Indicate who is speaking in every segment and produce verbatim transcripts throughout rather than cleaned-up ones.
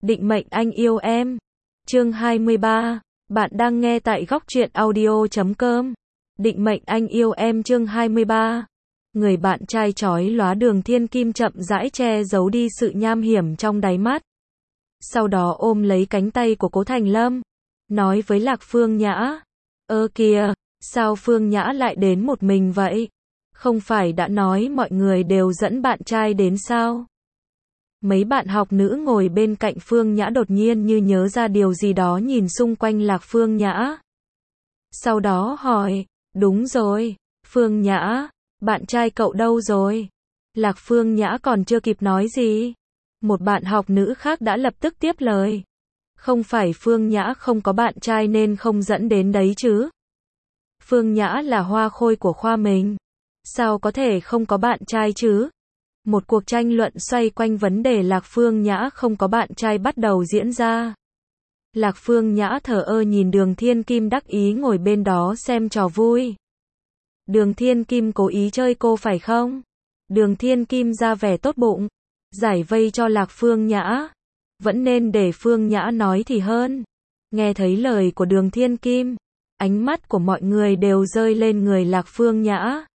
Speaker 1: Định mệnh anh yêu em. Chương hai mươi ba. Bạn đang nghe tại góc truyện audio chấm com. Định mệnh anh yêu em chương hai mươi ba. Người bạn trai chói lóa Đường Thiên Kim chậm rãi che giấu đi sự nham hiểm trong đáy mắt. Sau đó ôm lấy cánh tay của Cố Thành Lâm, nói với Lạc Phương Nhã. Ơ kìa, sao Phương Nhã lại đến một mình vậy? Không phải đã nói mọi người đều dẫn bạn trai đến sao? Mấy bạn học nữ ngồi bên cạnh Phương Nhã đột nhiên như nhớ ra điều gì đó nhìn xung quanh Lạc Phương Nhã. Sau đó hỏi, đúng rồi, Phương Nhã, bạn trai cậu đâu rồi? Lạc Phương Nhã còn chưa kịp nói gì. Một bạn học nữ khác đã lập tức tiếp lời. Không phải Phương Nhã không có bạn trai nên không dẫn đến đấy chứ? Phương Nhã là hoa khôi của khoa mình. Sao có thể không có bạn trai chứ? Một cuộc tranh luận xoay quanh vấn đề Lạc Phương Nhã không có bạn trai bắt đầu diễn ra. Lạc Phương Nhã thờ ơ nhìn Đường Thiên Kim đắc ý ngồi bên đó xem trò vui. Đường Thiên Kim cố ý chơi cô phải không? Đường Thiên Kim ra vẻ tốt bụng, giải vây cho Lạc Phương Nhã. Vẫn nên để Phương Nhã nói thì hơn. Nghe thấy lời của Đường Thiên Kim, ánh mắt của mọi người đều rơi lên người Lạc Phương Nhã.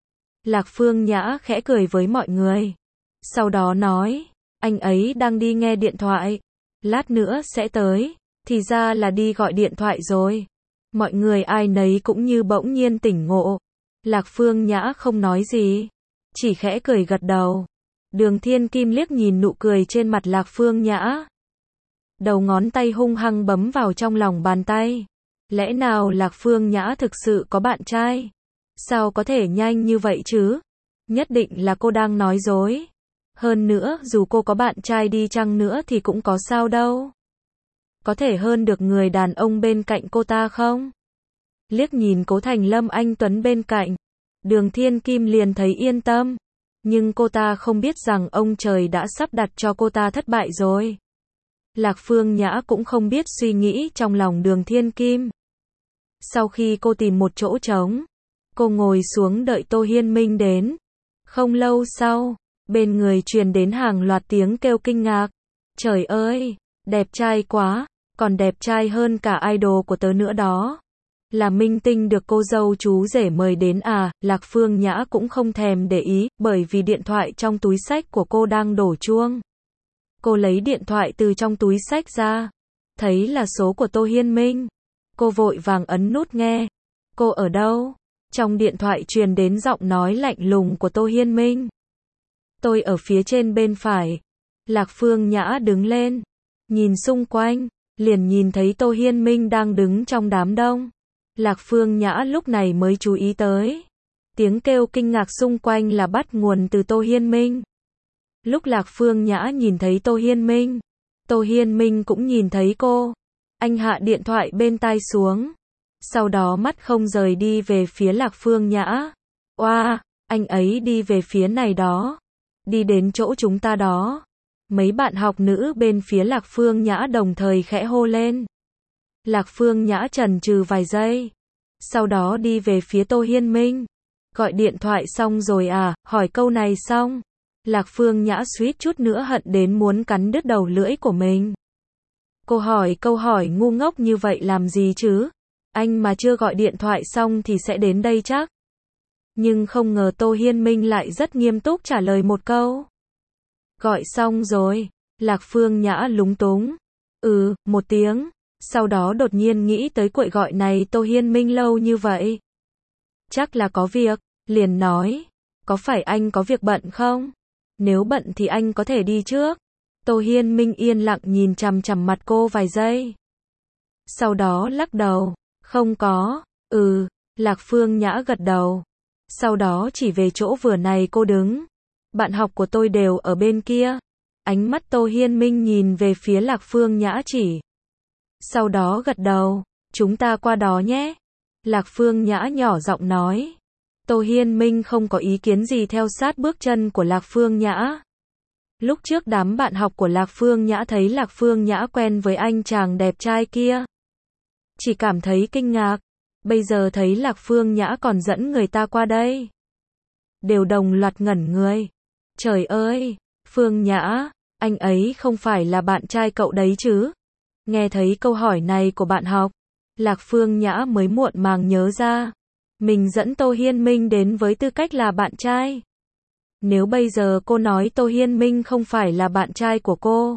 Speaker 1: Lạc Phương Nhã khẽ cười với mọi người. Sau đó nói, anh ấy đang đi nghe điện thoại. Lát nữa sẽ tới. Thì ra là đi gọi điện thoại rồi. Mọi người ai nấy cũng như bỗng nhiên tỉnh ngộ. Lạc Phương Nhã không nói gì, chỉ khẽ cười gật đầu. Đường Thiên Kim liếc nhìn nụ cười trên mặt Lạc Phương Nhã. Đầu ngón tay hung hăng bấm vào trong lòng bàn tay. Lẽ nào Lạc Phương Nhã thực sự có bạn trai? Sao có thể nhanh như vậy chứ? Nhất định là cô đang nói dối. Hơn nữa, dù cô có bạn trai đi chăng nữa thì cũng có sao đâu. Có thể hơn được người đàn ông bên cạnh cô ta không? Liếc nhìn Cố Thành Lâm anh tuấn bên cạnh, Đường Thiên Kim liền thấy yên tâm. Nhưng cô ta không biết rằng ông trời đã sắp đặt cho cô ta thất bại rồi. Lạc Phương Nhã cũng không biết suy nghĩ trong lòng Đường Thiên Kim. Sau khi cô tìm một chỗ trống, cô ngồi xuống đợi Tô Hiên Minh đến. Không lâu sau, bên người truyền đến hàng loạt tiếng kêu kinh ngạc. Trời ơi, đẹp trai quá, còn đẹp trai hơn cả idol của tớ nữa đó. Là minh tinh được cô dâu chú rể mời đến à? Lạc Phương Nhã cũng không thèm để ý, bởi vì điện thoại trong túi xách của cô đang đổ chuông. Cô lấy điện thoại từ trong túi xách ra, thấy là số của Tô Hiên Minh. Cô vội vàng ấn nút nghe. Cô ở đâu? Trong điện thoại truyền đến giọng nói lạnh lùng của Tô Hiên Minh. Tôi ở phía trên bên phải. Lạc Phương Nhã đứng lên, nhìn xung quanh, liền nhìn thấy Tô Hiên Minh đang đứng trong đám đông. Lạc Phương Nhã lúc này mới chú ý tới. Tiếng kêu kinh ngạc xung quanh là bắt nguồn từ Tô Hiên Minh. Lúc Lạc Phương Nhã nhìn thấy Tô Hiên Minh, Tô Hiên Minh cũng nhìn thấy cô. Anh hạ điện thoại bên tai xuống. Sau đó mắt không rời đi về phía Lạc Phương Nhã. Oa, wow, anh ấy đi về phía này đó. Đi đến chỗ chúng ta đó. Mấy bạn học nữ bên phía Lạc Phương Nhã đồng thời khẽ hô lên. Lạc Phương Nhã chần chừ vài giây. Sau đó đi về phía Tô Hiên Minh. Gọi điện thoại xong rồi à? Hỏi câu này xong. Lạc Phương Nhã suýt chút nữa hận đến muốn cắn đứt đầu lưỡi của mình. Cô hỏi câu hỏi ngu ngốc như vậy làm gì chứ? Anh mà chưa gọi điện thoại xong thì sẽ đến đây chắc. Nhưng không ngờ Tô Hiên Minh lại rất nghiêm túc trả lời một câu. Gọi xong rồi. Lạc Phương Nhã lúng túng. Ừ, một tiếng. Sau đó đột nhiên nghĩ tới cuộc gọi này Tô Hiên Minh lâu như vậy. Chắc là có việc, liền nói. Có phải anh có việc bận không? Nếu bận thì anh có thể đi trước. Tô Hiên Minh yên lặng nhìn chằm chằm mặt cô vài giây. Sau đó lắc đầu. Không có. Ừ, Lạc Phương Nhã gật đầu. Sau đó chỉ về chỗ vừa này cô đứng. Bạn học của tôi đều ở bên kia. Ánh mắt Tô Hiên Minh nhìn về phía Lạc Phương Nhã chỉ. Sau đó gật đầu. Chúng ta qua đó nhé. Lạc Phương Nhã nhỏ giọng nói. Tô Hiên Minh không có ý kiến gì theo sát bước chân của Lạc Phương Nhã. Lúc trước đám bạn học của Lạc Phương Nhã thấy Lạc Phương Nhã quen với anh chàng đẹp trai kia, chỉ cảm thấy kinh ngạc. Bây giờ thấy Lạc Phương Nhã còn dẫn người ta qua đây, đều đồng loạt ngẩn người. Trời ơi, Phương Nhã, anh ấy không phải là bạn trai cậu đấy chứ? Nghe thấy câu hỏi này của bạn học, Lạc Phương Nhã mới muộn màng nhớ ra. Mình dẫn Tô Hiên Minh đến với tư cách là bạn trai. Nếu bây giờ cô nói Tô Hiên Minh không phải là bạn trai của cô,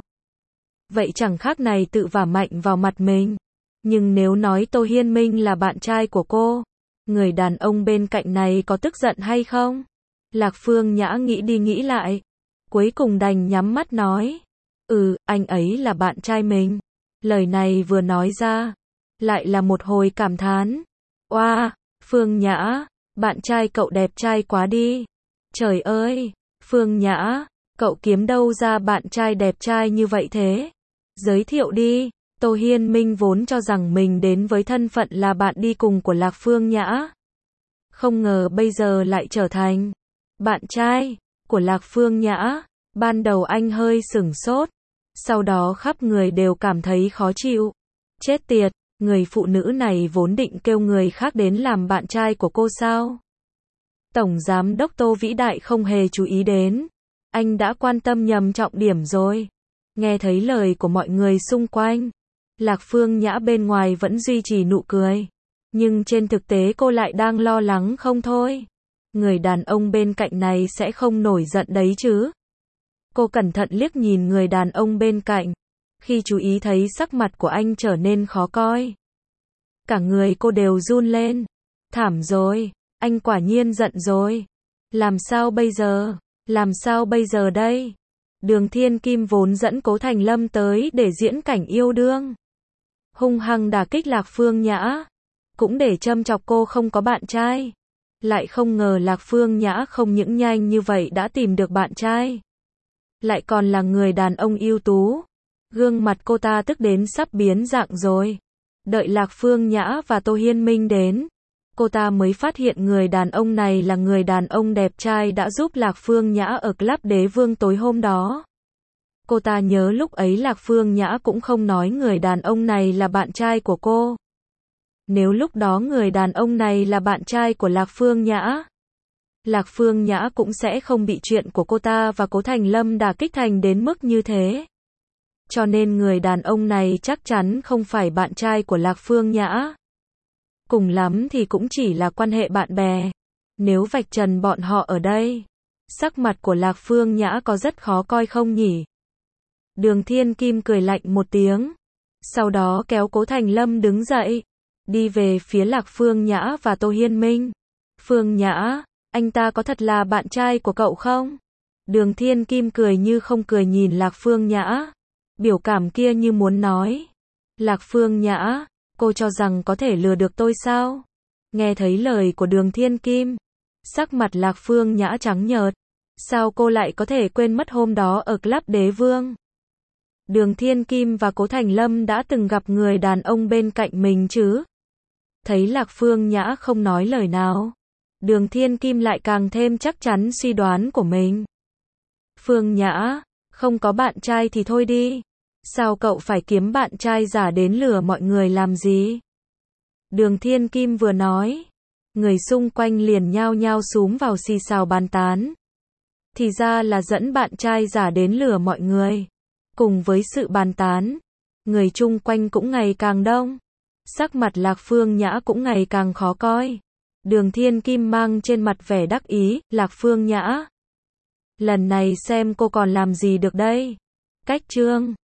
Speaker 1: vậy chẳng khác này tự vả mạnh vào mặt mình. Nhưng nếu nói Tô Hiên Minh là bạn trai của cô, người đàn ông bên cạnh này có tức giận hay không? Lạc Phương Nhã nghĩ đi nghĩ lại, cuối cùng đành nhắm mắt nói, ừ, anh ấy là bạn trai mình. Lời này vừa nói ra, lại là một hồi cảm thán. Oa, wow, Phương Nhã, bạn trai cậu đẹp trai quá đi. Trời ơi, Phương Nhã, cậu kiếm đâu ra bạn trai đẹp trai như vậy thế? Giới thiệu đi. Tô Hiên Minh vốn cho rằng mình đến với thân phận là bạn đi cùng của Lạc Phương Nhã. Không ngờ bây giờ lại trở thành bạn trai của Lạc Phương Nhã. Ban đầu anh hơi sửng sốt, sau đó khắp người đều cảm thấy khó chịu. Chết tiệt, người phụ nữ này vốn định kêu người khác đến làm bạn trai của cô sao? Tổng giám đốc Tô vĩ đại không hề chú ý đến. Anh đã quan tâm nhầm trọng điểm rồi. Nghe thấy lời của mọi người xung quanh, Lạc Phương Nhã bên ngoài vẫn duy trì nụ cười. Nhưng trên thực tế cô lại đang lo lắng không thôi. Người đàn ông bên cạnh này sẽ không nổi giận đấy chứ? Cô cẩn thận liếc nhìn người đàn ông bên cạnh. Khi chú ý thấy sắc mặt của anh trở nên khó coi, cả người cô đều run lên. Thảm rồi, anh quả nhiên giận rồi. Làm sao bây giờ? Làm sao bây giờ đây? Đường Thiên Kim vốn dẫn Cố Thành Lâm tới để diễn cảnh yêu đương, hung hăng đả kích Lạc Phương Nhã, cũng để châm chọc cô không có bạn trai. Lại không ngờ Lạc Phương Nhã không những nhanh như vậy đã tìm được bạn trai, lại còn là người đàn ông ưu tú. Gương mặt cô ta tức đến sắp biến dạng rồi. Đợi Lạc Phương Nhã và Tô Hiên Minh đến, cô ta mới phát hiện người đàn ông này là người đàn ông đẹp trai đã giúp Lạc Phương Nhã ở Club Đế Vương tối hôm đó. Cô ta nhớ lúc ấy Lạc Phương Nhã cũng không nói người đàn ông này là bạn trai của cô. Nếu lúc đó người đàn ông này là bạn trai của Lạc Phương Nhã, Lạc Phương Nhã cũng sẽ không bị chuyện của cô ta và Cố Thành Lâm đả kích thành đến mức như thế. Cho nên người đàn ông này chắc chắn không phải bạn trai của Lạc Phương Nhã. Cùng lắm thì cũng chỉ là quan hệ bạn bè. Nếu vạch trần bọn họ ở đây, sắc mặt của Lạc Phương Nhã có rất khó coi không nhỉ? Đường Thiên Kim cười lạnh một tiếng, sau đó kéo Cố Thành Lâm đứng dậy, đi về phía Lạc Phương Nhã và Tô Hiên Minh. Phương Nhã, anh ta có thật là bạn trai của cậu không? Đường Thiên Kim cười như không cười nhìn Lạc Phương Nhã, biểu cảm kia như muốn nói. Lạc Phương Nhã, cô cho rằng có thể lừa được tôi sao? Nghe thấy lời của Đường Thiên Kim, sắc mặt Lạc Phương Nhã trắng nhợt. Sao cô lại có thể quên mất hôm đó ở Club Đế Vương? Đường Thiên Kim và Cố Thành Lâm đã từng gặp người đàn ông bên cạnh mình chứ? Thấy Lạc Phương Nhã không nói lời nào, Đường Thiên Kim lại càng thêm chắc chắn suy đoán của mình. Phương Nhã, không có bạn trai thì thôi đi. Sao cậu phải kiếm bạn trai giả đến lừa mọi người làm gì? Đường Thiên Kim vừa nói, người xung quanh liền nhao nhao xúm vào xì xào bàn tán. Thì ra là dẫn bạn trai giả đến lừa mọi người. Cùng với sự bàn tán, người chung quanh cũng ngày càng đông. Sắc mặt Lạc Phương Nhã cũng ngày càng khó coi. Đường Thiên Kim mang trên mặt vẻ đắc ý, Lạc Phương Nhã, lần này xem cô còn làm gì được đây. Cách chương